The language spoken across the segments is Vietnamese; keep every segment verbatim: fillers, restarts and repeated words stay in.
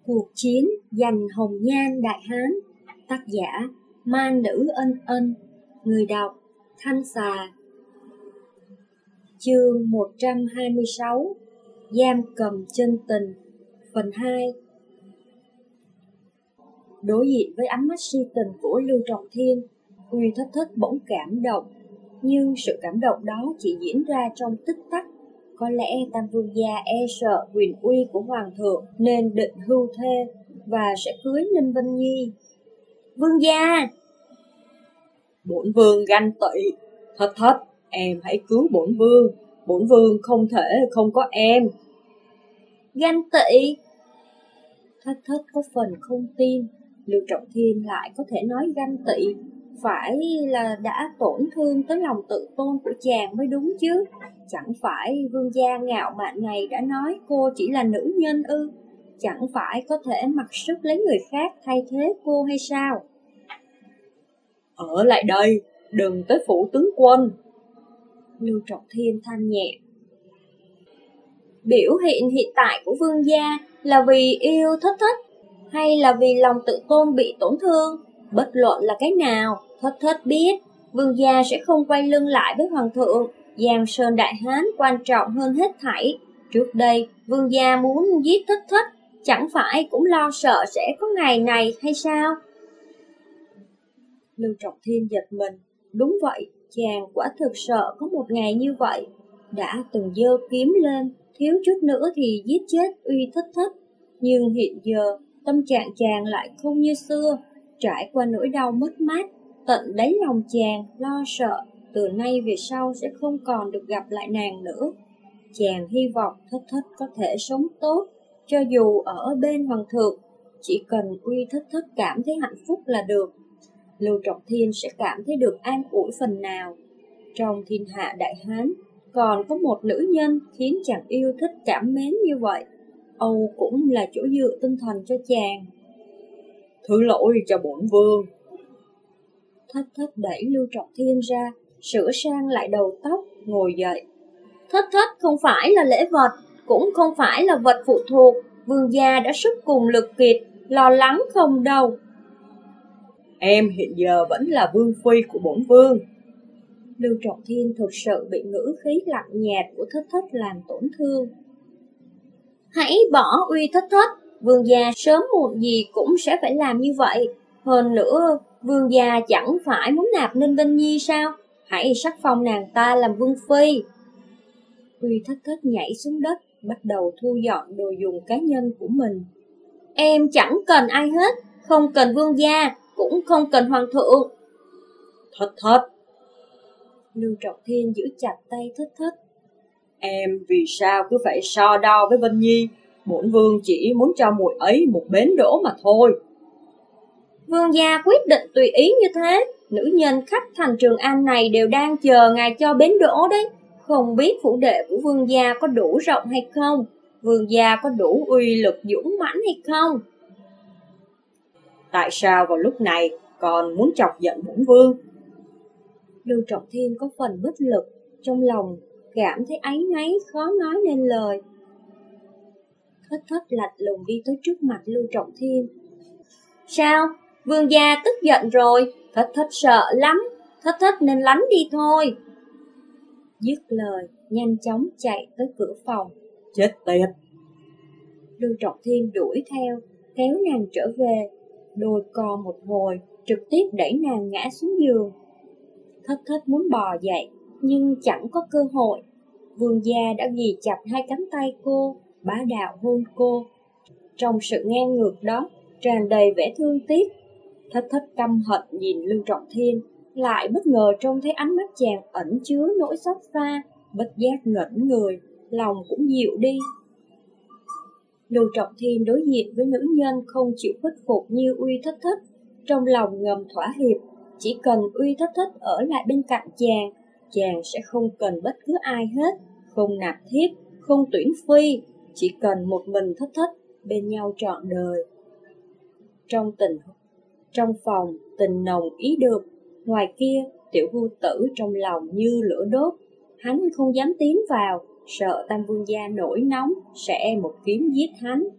Cuộc chiến giành hồng nhan Đại Hán. Tác giả Ma Nữ Ân Ân. Người đọc Thanh Xà. Chương một trăm hai mươi sáu. Giam cầm chân tình. Phần hai. Đối diện với ánh mắt si tình của Lưu Trọng Thiên, Uy Thất Thất bỗng cảm động. Nhưng sự cảm động đó chỉ diễn ra trong tích tắc. Có lẽ Tam Vương gia e sợ quyền uy của Hoàng thượng nên định hưu thê và sẽ cưới Ninh Vân Nhi. Vương gia! Bổn vương ganh tị. Thất Thất, em hãy cứu bổn vương. Bổn vương không thể không có em. Ganh tị? Thất Thất có phần không tin. Lưu Trọng Thiên lại có thể nói ganh tị, phải là đã tổn thương tới lòng tự tôn của chàng mới đúng chứ. Chẳng phải vương gia ngạo mạn này đã nói cô chỉ là nữ nhân ư? Chẳng phải có thể mặc sức lấy người khác thay thế cô hay sao? Ở lại đây, đừng tới phủ tướng quân. Lưu Trọng Thiên than nhẹ. Biểu hiện hiện tại của vương gia là vì yêu Thất Thất, hay là vì lòng tự tôn bị tổn thương? Bất luận là cái nào, Thất Thất biết vương gia sẽ không quay lưng lại với hoàng thượng. Giang Sơn Đại Hán quan trọng hơn hết thảy. Trước đây vương gia muốn giết Thất Thất, chẳng phải cũng lo sợ sẽ có ngày này hay sao? Lưu Trọng Thiên giật mình. Đúng vậy, chàng quả thực sợ có một ngày như vậy. Đã từng giơ kiếm lên, thiếu chút nữa thì giết chết Uy Thất Thất. Nhưng hiện giờ tâm trạng chàng lại không như xưa. Trải qua nỗi đau mất mát, tận đáy lòng chàng lo sợ từ nay về sau sẽ không còn được gặp lại nàng nữa. Chàng hy vọng Thất Thất có thể sống tốt, cho dù ở bên hoàng thượng. Chỉ cần Uy Thất Thất cảm thấy hạnh phúc là được. Lưu Trọng Thiên sẽ cảm thấy được an ủi phần nào. Trong thiên hạ Đại Hán còn có một nữ nhân khiến chàng yêu thích cảm mến như vậy. Âu cũng là chỗ dựa tinh thần cho chàng. Thứ lỗi cho bổn vương. Thất Thất đẩy Lưu Trọng Thiên ra, sửa sang lại đầu tóc, ngồi dậy. Thất Thất không phải là lễ vật, cũng không phải là vật phụ thuộc. Vương gia đã sức cùng lực kiệt, lo lắng không đâu. Em hiện giờ vẫn là vương phi của bổn vương. Lưu Trọng Thiên thực sự bị ngữ khí lạnh nhạt của Thất Thất làm tổn thương. Hãy bỏ Uy Thất Thất, vương gia sớm muộn gì cũng sẽ phải làm như vậy. Hơn nữa, vương gia chẳng phải muốn nạp Ninh Vân Nhi sao? Hãy sắc phong nàng ta làm vương phi. Uy Thất Thất nhảy xuống đất, bắt đầu thu dọn đồ dùng cá nhân của mình. Em chẳng cần ai hết, không cần vương gia, cũng không cần hoàng thượng. Thất Thất. Lưu Trọng Thiên giữ chặt tay Thất Thất. Em vì sao cứ phải so đo với Vân Nhi? Bổn vương chỉ muốn cho muội ấy một bến đỗ mà thôi. Vương gia quyết định tùy ý như thế. Nữ nhân khắp thành Trường An này đều đang chờ ngài cho bến đỗ đấy. Không biết phủ đệ của vương gia có đủ rộng hay không? Vương gia có đủ uy lực dũng mãnh hay không? Tại sao vào lúc này còn muốn chọc giận bổn vương? Lưu Trọng Thiên có phần bất lực, trong lòng cảm thấy áy náy khó nói nên lời. Thất Thất lạnh lùng đi tới trước mặt Lưu Trọng Thiên. Sao? Vương gia tức giận rồi, Thất Thất sợ lắm, Thất Thất nên lánh đi thôi. Dứt lời, nhanh chóng chạy tới cửa phòng. Chết tiệt! Lưu Trọng Thiên đuổi theo, kéo nàng trở về, đôi co một hồi, trực tiếp đẩy nàng ngã xuống giường. Thất Thất muốn bò dậy, nhưng chẳng có cơ hội. Vương gia đã ghì chặt hai cánh tay cô, bá đạo hôn cô. Trong sự ngang ngược đó, tràn đầy vẻ thương tiếc. Thất Thất căm hận nhìn Lưu Trọng Thiên, lại bất ngờ trông thấy ánh mắt chàng ẩn chứa nỗi xót xa, bất giác ngẩn người, lòng cũng dịu đi. Lưu Trọng Thiên đối diện với nữ nhân không chịu khuất phục như Uy Thất Thất, trong lòng ngầm thỏa hiệp. Chỉ cần Uy Thất Thất ở lại bên cạnh chàng, chàng sẽ không cần bất cứ ai hết, không nạp thiếp, không tuyển phi, chỉ cần một mình Thất Thất bên nhau trọn đời. Trong tình trong phòng tình nồng ý được, ngoài kia Tiểu Hưu Tử trong lòng như lửa đốt, hắn không dám tiến vào, sợ Tam Vương gia nổi nóng sẽ một kiếm giết hắn.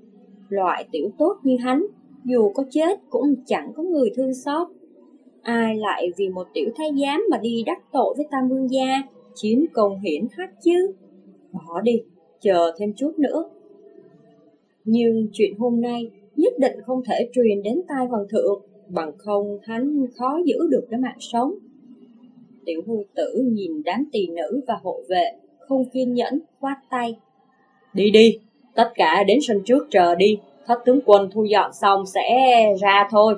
Loại tiểu tốt như hắn, dù có chết cũng chẳng có người thương xót. Ai lại vì một tiểu thái giám mà đi đắc tội với Tam Vương gia, chiến công hiển hách chứ? Bỏ đi, chờ thêm chút nữa. Nhưng chuyện hôm nay nhất định không thể truyền đến tai hoàng thượng, bằng không hắn khó giữ được cái mạng sống. Tiểu Hưu Tử nhìn đám tỳ nữ và hộ vệ, không kiên nhẫn, khoát tay. Đi đi, tất cả đến sân trước chờ đi, thất tướng quân thu dọn xong sẽ ra thôi.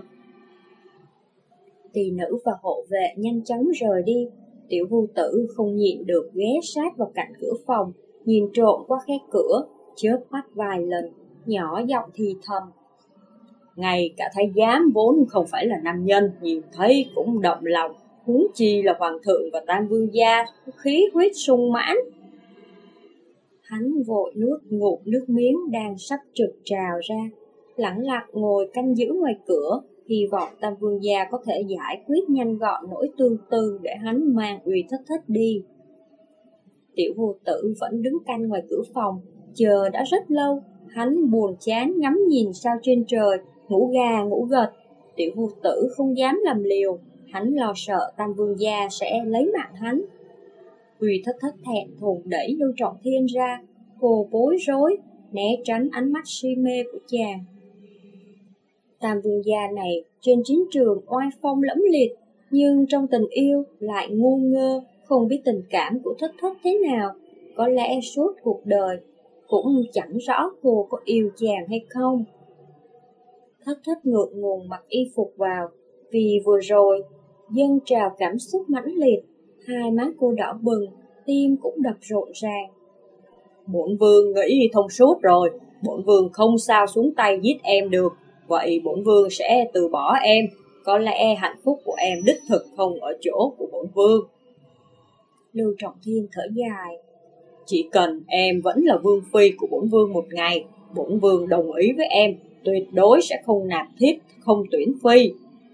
Tỳ nữ và hộ vệ nhanh chóng rời đi. Tiểu Hưu Tử không nhịn được ghé sát vào cạnh cửa phòng, nhìn trộm qua khe cửa, chớp mắt vài lần, nhỏ giọng thì thầm. Ngay cả thái giám vốn không phải là nam nhân, nhìn thấy cũng động lòng, huống chi là hoàng thượng và Tam Vương gia, khí huyết sung mãn. Hắn vội nuốt ngụm nước miếng đang sắp trực trào ra, lẳng lặng ngồi canh giữ ngoài cửa, hy vọng Tam Vương gia có thể giải quyết nhanh gọn nỗi tương tư để hắn mang Uy Thất Thất đi. Tiểu Hưu Tử vẫn đứng canh ngoài cửa phòng, chờ đã rất lâu. Hắn buồn chán ngắm nhìn sao trên trời, ngủ gà ngủ gật. Tiểu Hưu Tử không dám làm liều, hắn lo sợ Tam Vương gia sẽ lấy mạng hắn. Uy Thất Thất thẹn thùng đẩy Lưu Trọng Thiên ra, cô bối rối, né tránh ánh mắt si mê của chàng. Tam Vương gia này trên chiến trường oai phong lẫm liệt, nhưng trong tình yêu lại ngu ngơ, không biết tình cảm của Thất Thất thế nào. Có lẽ suốt cuộc đời cũng chẳng rõ cô có yêu chàng hay không. Thất Thất ngượng ngùng mặc y phục vào, vì vừa rồi dâng trào cảm xúc mãnh liệt, hai má cô đỏ bừng, tim cũng đập rộn ràng. Bổn vương nghĩ thông suốt rồi, bổn vương không sao xuống tay giết em được, vậy bổn vương sẽ từ bỏ em. Có lẽ hạnh phúc của em đích thực không ở chỗ của bổn vương. Lưu Trọng Thiên thở dài. Chỉ cần em vẫn là vương phi của bổn vương một ngày, bổn vương đồng ý với em, tuyệt đối sẽ không nạp thiếp, không tuyển phi.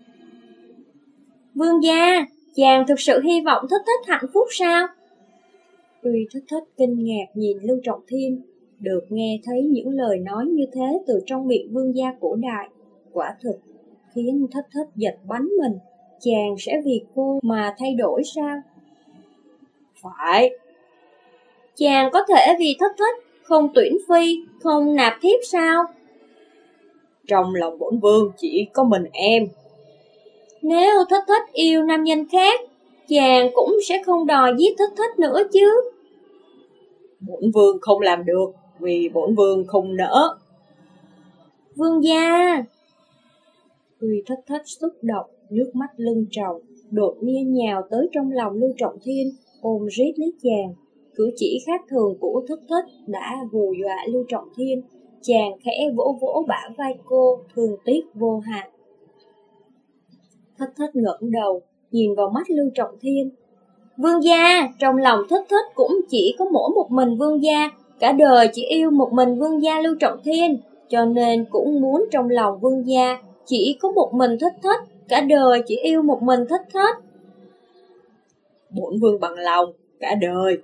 Vương gia, chàng thực sự hy vọng Thất Thất hạnh phúc sao? Uy Thất Thất kinh ngạc nhìn Lưu Trọng Thiên, được nghe thấy những lời nói như thế từ trong miệng vương gia cổ đại, quả thực khiến Thất Thất giật bắn mình. Chàng sẽ vì cô mà thay đổi sao? Phải. Chàng có thể vì Thất Thất không tuyển phi, không nạp thiếp sao? Trong lòng bổn vương chỉ có mình em. Nếu Thất Thất yêu nam nhân khác, chàng cũng sẽ không đòi giết Thất Thất nữa chứ. Bổn vương không làm được, vì bổn vương không nỡ. Vương gia. Uy Thất Thất xúc động, nước mắt lưng tròng, đột nhiên nhào tới trong lòng Lưu Trọng Thiên, ôm rít lấy chàng. Cử chỉ khác thường của Thất Thất đã hù dọa Lưu Trọng Thiên. Chàng khẽ vỗ vỗ bả vai cô, thương tiếc vô hạn. Thất Thất ngẩng đầu, nhìn vào mắt Lưu Trọng Thiên. Vương gia, trong lòng Thất Thất cũng chỉ có mỗi một mình vương gia, cả đời chỉ yêu một mình vương gia Lưu Trọng Thiên, cho nên cũng muốn trong lòng vương gia chỉ có một mình Thất Thất, cả đời chỉ yêu một mình Thất Thất. Bổn vương bằng lòng, cả đời.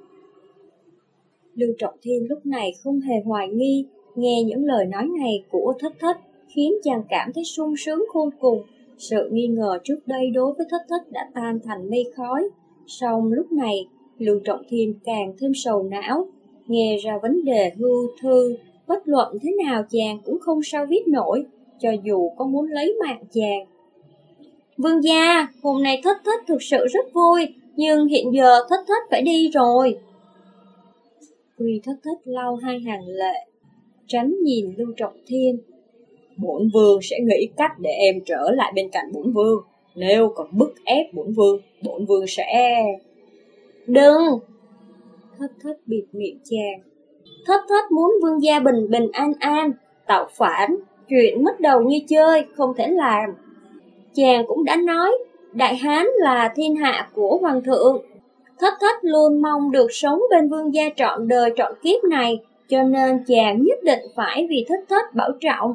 Lưu Trọng Thiên lúc này không hề hoài nghi, nghe những lời nói này của Thất Thất khiến chàng cảm thấy sung sướng khôn cùng. Sự nghi ngờ trước đây đối với Thất Thất đã tan thành mây khói. Song lúc này, Lưu Trọng Thiên càng thêm sầu não, nghe ra vấn đề hưu thư, bất luận thế nào chàng cũng không sao viết nổi, cho dù có muốn lấy mạng chàng. Vương gia, hôm nay Thất Thất thực sự rất vui, nhưng hiện giờ Thất Thất phải đi rồi. Uy Thất Thất lau hai hàng lệ, tránh nhìn Lưu Trọng Thiên. Bổn vương sẽ nghĩ cách để em trở lại bên cạnh bổn vương. Nếu còn bức ép bổn vương, bổn vương sẽ... Đừng! Thất Thất bịt miệng chàng. Thất Thất muốn vương gia bình bình an an, tạo phản, chuyện mất đầu như chơi, không thể làm. Chàng cũng đã nói, Đại Hán là thiên hạ của hoàng thượng. Thất Thất luôn mong được sống bên vương gia trọn đời trọn kiếp này, cho nên chàng nhất định phải vì Thất Thất bảo trọng.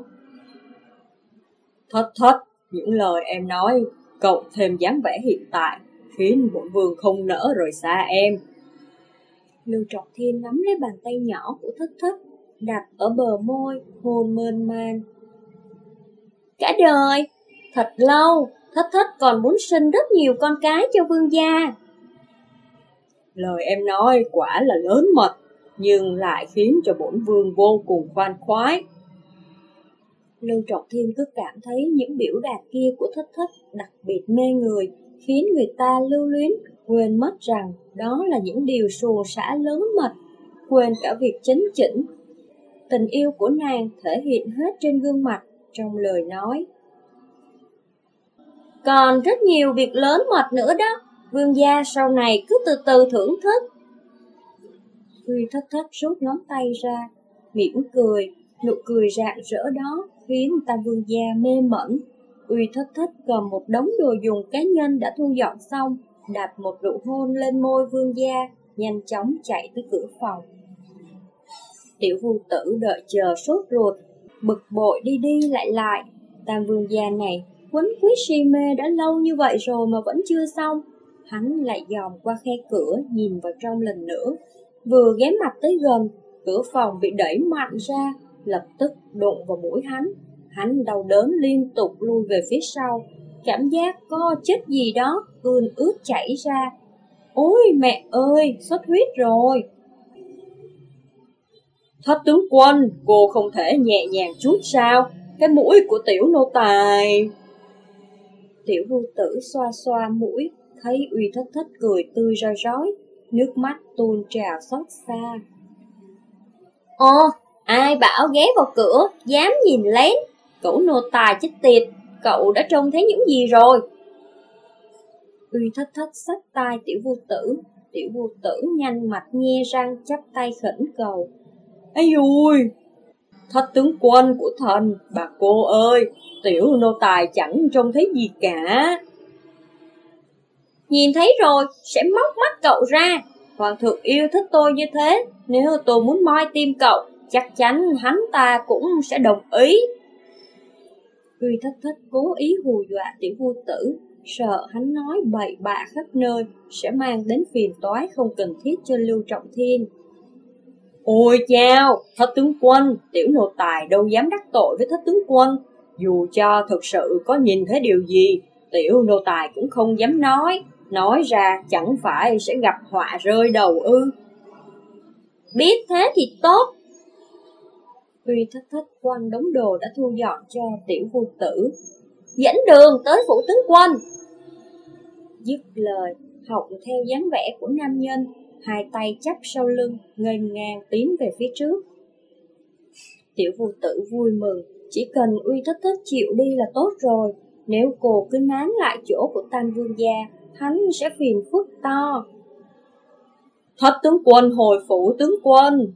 Thất Thất, những lời em nói, cộng thêm dáng vẻ hiện tại, khiến bổn vương không nỡ rời xa em. Lưu Trọng Thiên nắm lấy bàn tay nhỏ của Thất Thất, đặt ở bờ môi, hôn mơn man. Cả đời, thật lâu, Thất Thất còn muốn sinh rất nhiều con cái cho vương gia. Lời em nói quả là lớn mật, nhưng lại khiến cho bổn vương vô cùng khoan khoái. Lưu Trọng Thiên cứ cảm thấy những biểu đạt kia của Thất Thất đặc biệt mê người, khiến người ta lưu luyến, quên mất rằng đó là những điều suồng sã lớn mật, quên cả việc chấn chỉnh. Tình yêu của nàng thể hiện hết trên gương mặt, trong lời nói. Còn rất nhiều việc lớn mật nữa đó, vương gia sau này cứ từ từ thưởng thức. Uy Thất Thất rút ngón tay ra, mỉm cười, nụ cười rạng rỡ đó khiến Tam vương gia mê mẩn. Uy Thất Thất cầm một đống đồ dùng cá nhân đã thu dọn xong, đặt một nụ hôn lên môi vương gia, nhanh chóng chạy tới cửa phòng. Tiểu Vu Tử đợi chờ sốt ruột, bực bội đi đi lại lại. Tam vương gia này quấn quýt si mê đã lâu như vậy rồi mà vẫn chưa xong. Hắn lại dòm qua khe cửa nhìn vào trong lần nữa. Vừa ghé mặt tới gần, cửa phòng bị đẩy mạnh ra, lập tức đụng vào mũi hắn. Hắn đau đớn liên tục lui về phía sau, cảm giác có chất gì đó ươn ướt chảy ra. Ôi mẹ ơi, xuất huyết rồi. Thất tướng quân, cô không thể nhẹ nhàng chút sao? Cái mũi của tiểu nô tài. Tiểu Vu Tử xoa xoa mũi, thấy Uy Thất Thất cười tươi rói rói, nước mắt tuôn trào xót xa. Ồ, ai bảo ghé vào cửa, dám nhìn lén, cậu nô tài chết tiệt, cậu đã trông thấy những gì rồi? Uy Thất Thất xách tay Tiểu Vu Tử, Tiểu Vu Tử nhanh mặt nhe răng chắp tay khẩn cầu. Ây ui, Thất tướng quân của thần, bà cô ơi, tiểu nô tài chẳng trông thấy gì cả. Nhìn thấy rồi, sẽ móc mắt cậu ra. Hoàng thượng yêu thích tôi như thế, nếu tôi muốn moi tim cậu, chắc chắn hắn ta cũng sẽ đồng ý. Uy Thất Thất cố ý hù dọa Tiểu Vu Tử, sợ hắn nói bậy bạ khắp nơi sẽ mang đến phiền toái không cần thiết cho Lưu Trọng Thiên. Ôi chao, Thất tướng quân, tiểu nô tài đâu dám đắc tội với Thất tướng quân. Dù cho thực sự có nhìn thấy điều gì, tiểu nô tài cũng không dám nói. Nói ra chẳng phải sẽ gặp họa rơi đầu ư. Biết thế thì tốt. Uy Thất Thất quăng đống đồ đã thu dọn cho Tiểu Vu Tử. Dẫn đường tới phủ tướng quân. Dứt lời, học theo dáng vẻ của nam nhân, hai tay chắp sau lưng, nghênh ngang tiến về phía trước. Tiểu Vu Tử vui mừng, chỉ cần Uy Thất Thất chịu đi là tốt rồi. Nếu cô cứ nán lại chỗ của Tam vương gia, hắn sẽ phiền phức to. Thất tướng quân hồi phủ tướng quân.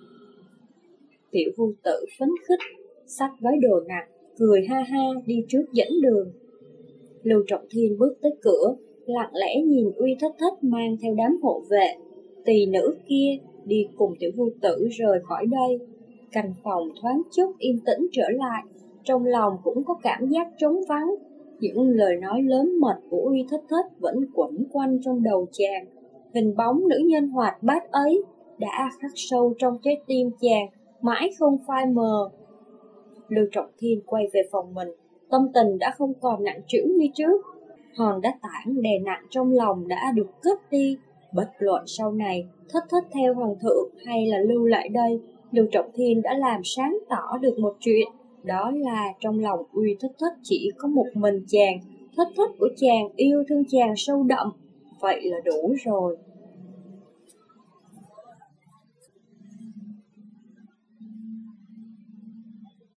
Tiểu Vu Tử phấn khích, xách gói đồ nặng, cười ha ha đi trước dẫn đường. Lưu Trọng Thiên bước tới cửa, lặng lẽ nhìn Uy Thất Thất mang theo đám hộ vệ, tỳ nữ kia đi cùng Tiểu Vu Tử rời khỏi đây. Căn phòng thoáng chút yên tĩnh trở lại, trong lòng cũng có cảm giác trống vắng. Những lời nói lớn mật của Uy Thất Thất vẫn quẩn quanh trong đầu chàng. Hình bóng nữ nhân hoạt bát ấy đã khắc sâu trong trái tim chàng, mãi không phai mờ. Lưu Trọng Thiên quay về phòng mình, tâm tình đã không còn nặng trĩu như trước. Hòn đá tảng đè nặng trong lòng đã được cất đi. Bất luận sau này Thất Thất theo hoàng thượng hay là lưu lại đây, Lưu Trọng Thiên đã làm sáng tỏ được một chuyện. Đó là trong lòng Uy Thất Thất chỉ có một mình chàng. Thất Thất của chàng yêu thương chàng sâu đậm. Vậy là đủ rồi.